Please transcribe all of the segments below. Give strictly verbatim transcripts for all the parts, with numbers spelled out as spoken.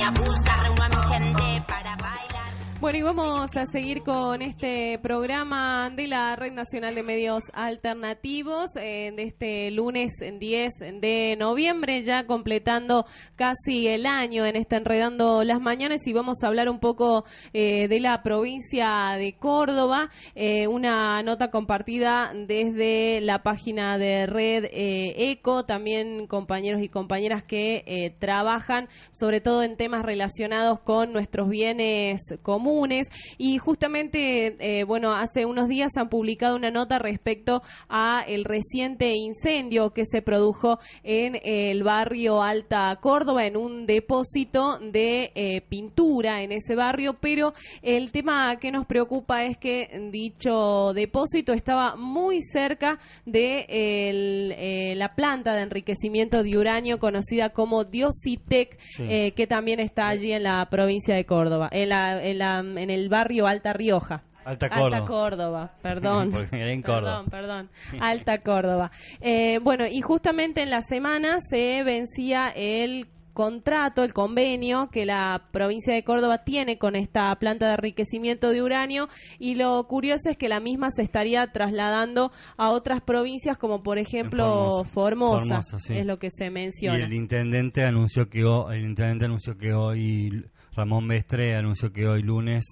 a buscar, reúno a mi gente para bailar. Bueno, y vamos a seguir con este programa de la Red Nacional de Medios Alternativos eh, de este lunes diez de noviembre, ya completando casi el año en este Enredando las Mañanas, y vamos a hablar un poco eh, de la provincia de Córdoba, eh, una nota compartida desde la página de Red eh, Eco, también compañeros y compañeras que eh, trabajan sobre todo en temas relacionados con nuestros bienes comunes. Y justamente, eh, bueno, hace unos días han publicado una nota respecto a el reciente incendio que se produjo en el barrio Alta Córdoba, en un depósito de eh, pintura en ese barrio, pero el tema que nos preocupa es que dicho depósito estaba muy cerca de el, eh, la planta de enriquecimiento de uranio conocida como Diositec, sí. eh, que también está allí en la provincia de Córdoba, en la, en la en el barrio Alta Rioja. Alta Córdoba. Alta Córdoba, perdón. en Córdoba. Perdón, perdón. Alta Córdoba. Eh, bueno, y justamente en la semana se vencía el contrato, el convenio que la provincia de Córdoba tiene con esta planta de enriquecimiento de uranio, y lo curioso es que la misma se estaría trasladando a otras provincias como por ejemplo Formosa, Formosa, Formosa sí. Es lo que se menciona. Y el intendente anunció que hoy, el intendente anunció que hoy Ramón Mestre anunció que hoy lunes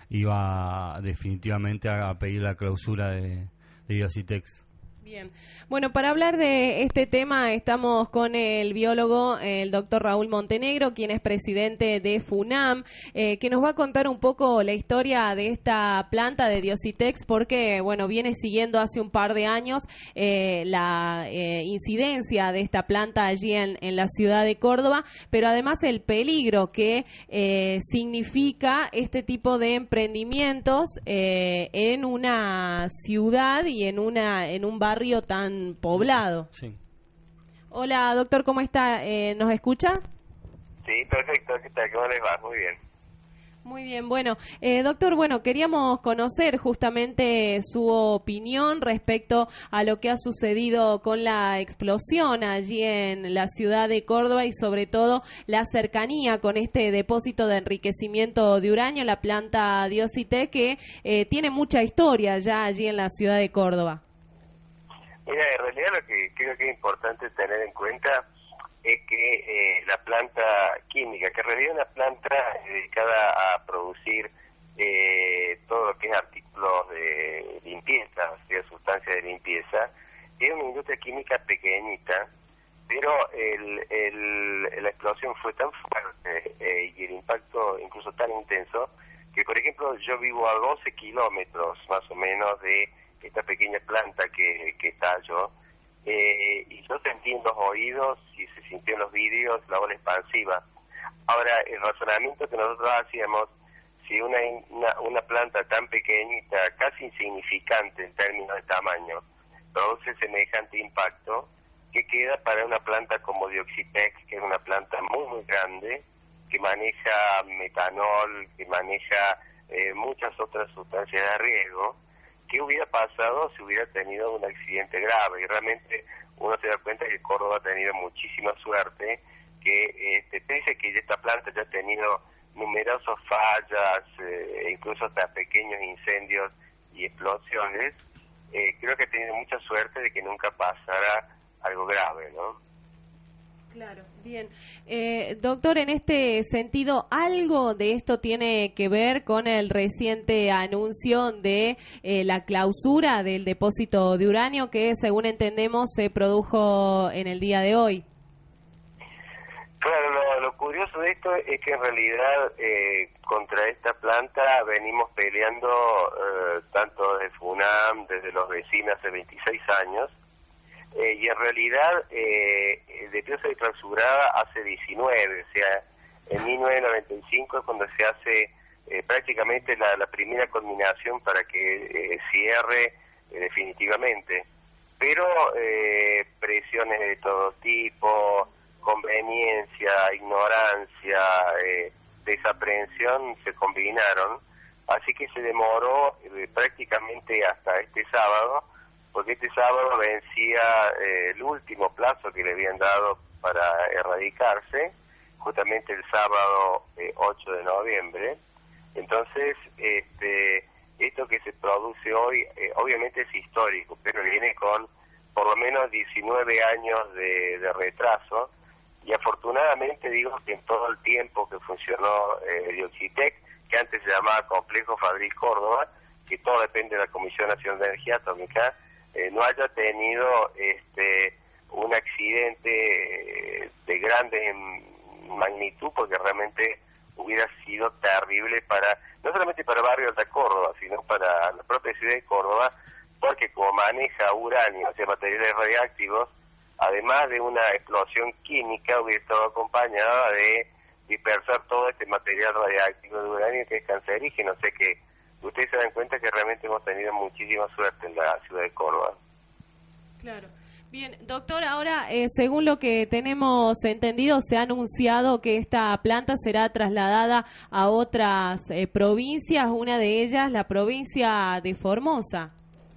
iba definitivamente a pedir la clausura de, de Diositex. Bien, bueno, para hablar de este tema estamos con el biólogo, el doctor Raúl Montenegro, quien es presidente de FUNAM, eh, que nos va a contar un poco la historia de esta planta de Diositex, porque, bueno, viene siguiendo hace un par de años eh, la eh, incidencia de esta planta allí en, en la ciudad de Córdoba, pero además el peligro que eh, significa este tipo de emprendimientos eh, en una ciudad y en una en un barrio tan poblado. Sí. Hola, doctor, ¿cómo está? Eh, ¿Nos escucha? Sí, perfecto. ¿Qué tal? ¿Cómo les va? Muy bien. Muy bien, bueno, eh, doctor, bueno, queríamos conocer justamente su opinión respecto a lo que ha sucedido con la explosión allí en la ciudad de Córdoba y sobre todo la cercanía con este depósito de enriquecimiento de uranio, la planta Diositec, que eh, tiene mucha historia ya allí en la ciudad de Córdoba. Mira, en realidad lo que creo que es importante tener en cuenta es que eh, la planta química, que en realidad es una planta dedicada a producir eh, todo lo que es artículos de limpieza, o sea, sustancias de limpieza, es una industria química pequeñita, pero el, el, la explosión fue tan fuerte eh, y el impacto incluso tan intenso que, por ejemplo, yo vivo a doce kilómetros más o menos de esta pequeña planta que, que estalló, eh, y yo sentí en los oídos y se sintió en los vídeos la ola expansiva. Ahora, el razonamiento que nosotros hacíamos, si una, una, una planta tan pequeñita, casi insignificante en términos de tamaño, produce semejante impacto, ¿qué queda para una planta como Diositec, que es una planta muy, muy grande, que maneja metanol, que maneja eh, muchas otras sustancias de riesgo? ¿Qué hubiera pasado si hubiera tenido un accidente grave? Y realmente uno se da cuenta que Córdoba ha tenido muchísima suerte, que este, pese a que esta planta ya ha tenido numerosas fallas, eh, incluso hasta pequeños incendios y explosiones, eh, creo que ha tenido mucha suerte de que nunca pasara algo grave, ¿no? Claro, bien. Eh, doctor, en este sentido, ¿algo de esto tiene que ver con el reciente anuncio de eh, la clausura del depósito de uranio que, según entendemos, se produjo en el día de hoy? Claro, lo, lo curioso de esto es que en realidad eh, contra esta planta venimos peleando eh, tanto desde FUNAM, desde los vecinos hace veintiséis años, Eh, y en realidad eh, debió ser clausurada hace diecinueve, o sea, en mil novecientos noventa y cinco es cuando se hace eh, prácticamente la, la primera culminación para que eh, cierre eh, definitivamente. Pero eh, presiones de todo tipo, conveniencia, ignorancia, eh, desaprensión se combinaron, así que se demoró eh, prácticamente hasta este sábado, porque este sábado vencía eh, el último plazo que le habían dado para erradicarse, justamente el sábado eh, ocho de noviembre. Entonces, este, esto que se produce hoy, eh, obviamente es histórico, pero viene con por lo menos diecinueve años de, de retraso, y afortunadamente digo que en todo el tiempo que funcionó eh, Dioxitec, que antes se llamaba Complejo Fabril Córdoba, que todo depende de la Comisión Nacional de Energía Atómica, eh, no haya tenido este un accidente eh, de grande magnitud, porque realmente hubiera sido terrible para, no solamente para el barrio de Córdoba, sino para la propia ciudad de Córdoba, porque como maneja uranio, o sea, materiales radiactivos, además de una explosión química, hubiera estado acompañada de dispersar todo este material radiactivo de uranio que es cancerígeno. O sea que ustedes se dan cuenta que realmente hemos tenido muchísima suerte en la ciudad de Córdoba. Claro. Bien, doctor, ahora, eh, según lo que tenemos entendido, se ha anunciado que esta planta será trasladada a otras eh, provincias, una de ellas la provincia de Formosa.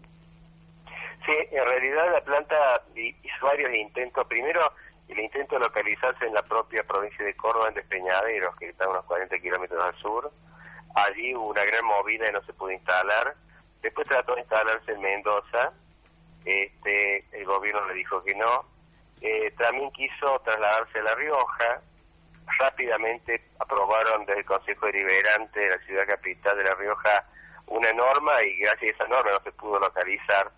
Sí, en realidad la planta hizo varios intentos. Primero, el intento de localizarse en la propia provincia de Córdoba, en Despeñaderos, que está a unos cuarenta kilómetros al sur. Allí hubo una gran movida y no se pudo instalar. Después trató de instalarse en Mendoza. Este, el gobierno le dijo que no. Eh, también quiso trasladarse a La Rioja. Rápidamente aprobaron desde el Consejo Deliberante de la ciudad capital de La Rioja una norma, y gracias a esa norma no se pudo localizar.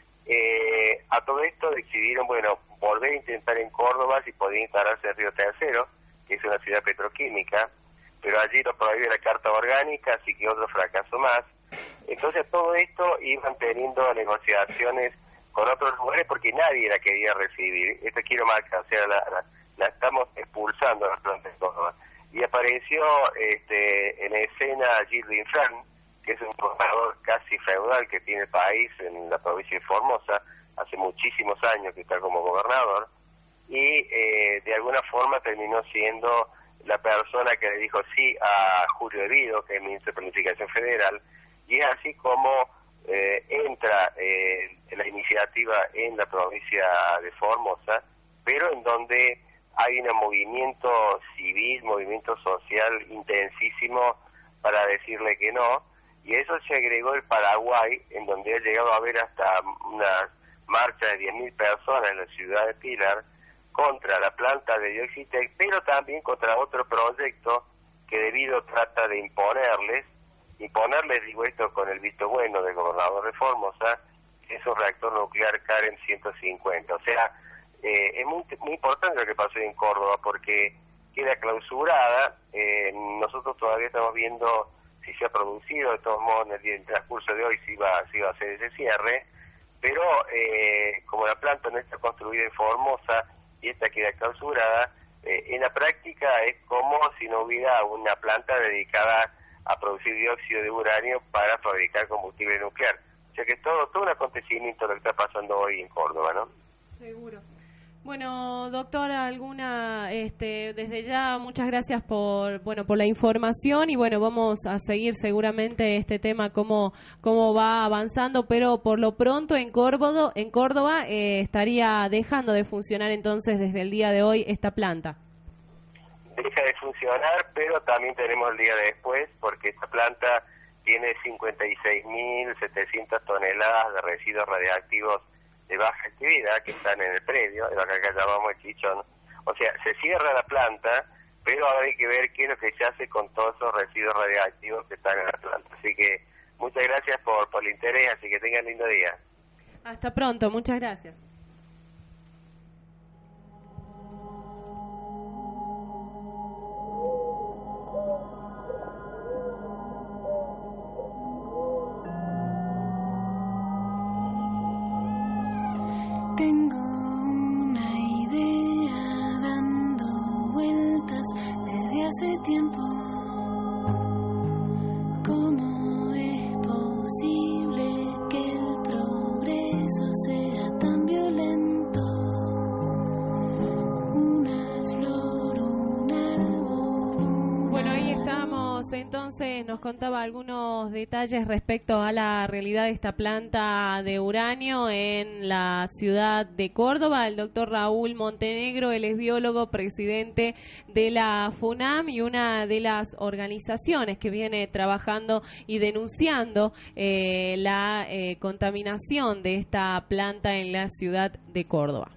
Eh, a todo esto decidieron, bueno, volver a intentar en Córdoba si podía instalarse en Río Tercero, que es una ciudad petroquímica, pero allí lo prohibió la Carta Orgánica, así que otro fracaso más. Entonces todo esto iban teniendo negociaciones con otros lugares porque nadie la quería recibir. Esto quiero marcar, o sea, la, la, la estamos expulsando a la planta de Córdoba. Y apareció este, en escena Gildo Infran, que es un gobernador casi feudal que tiene el país en la provincia de Formosa, hace muchísimos años que está como gobernador, y eh, de alguna forma terminó siendo la persona que le dijo sí a Julio Evido, que es ministro de Planificación Federal, y es así como eh, entra eh, la iniciativa en la provincia de Formosa, pero en donde hay un movimiento civil, movimiento social intensísimo para decirle que no, y a eso se agregó el Paraguay, en donde ha llegado a haber hasta una marcha de diez mil personas en la ciudad de Pilar contra la planta de Dioxitec, pero también contra otro proyecto que debido trata de imponerles, imponerles, digo esto con el visto bueno del gobernador de Formosa, que es un reactor nuclear Karen ciento cincuenta. O sea, eh, es muy, muy importante lo que pasó en Córdoba, porque queda clausurada. Eh, nosotros todavía estamos viendo si se ha producido, de todos modos en el, en el transcurso de hoy se iba, se iba a hacer ese cierre, pero eh, como la planta no está construida en Formosa y esta queda clausurada, eh, en la práctica es como si no hubiera una planta dedicada a producir dióxido de uranio para fabricar combustible nuclear. O sea que es todo, todo un acontecimiento lo que está pasando hoy en Córdoba, ¿no? Seguro. Bueno, doctora, alguna, este, desde ya muchas gracias por, bueno, por la información, y bueno, vamos a seguir seguramente este tema cómo cómo va avanzando, pero por lo pronto en Córdoba, en Córdoba eh, estaría dejando de funcionar entonces desde el día de hoy esta planta. Deja de funcionar, pero también tenemos el día de después, porque esta planta tiene cincuenta y seis mil setecientas toneladas de residuos radiactivos de baja actividad que están en el predio, de lo que acá llamamos el chichón. O sea, se cierra la planta, pero ahora hay que ver qué es lo que se hace con todos esos residuos radiactivos que están en la planta. Así que muchas gracias por, por el interés, así que tengan lindo día. Hasta pronto, muchas gracias. Tengo una idea dando vueltas desde hace tiempo. ¿Cómo es posible que el progreso sea tan violento? Una flor, un árbol, un Bueno, ahí estamos Teníamos entonces, nos contaba algunos detalles respecto a la realidad de esta planta de uranio en la ciudad de Córdoba. El doctor Raúl Montenegro, él es biólogo, presidente de la FUNAM y una de las organizaciones que viene trabajando y denunciando eh, la eh, contaminación de esta planta en la ciudad de Córdoba.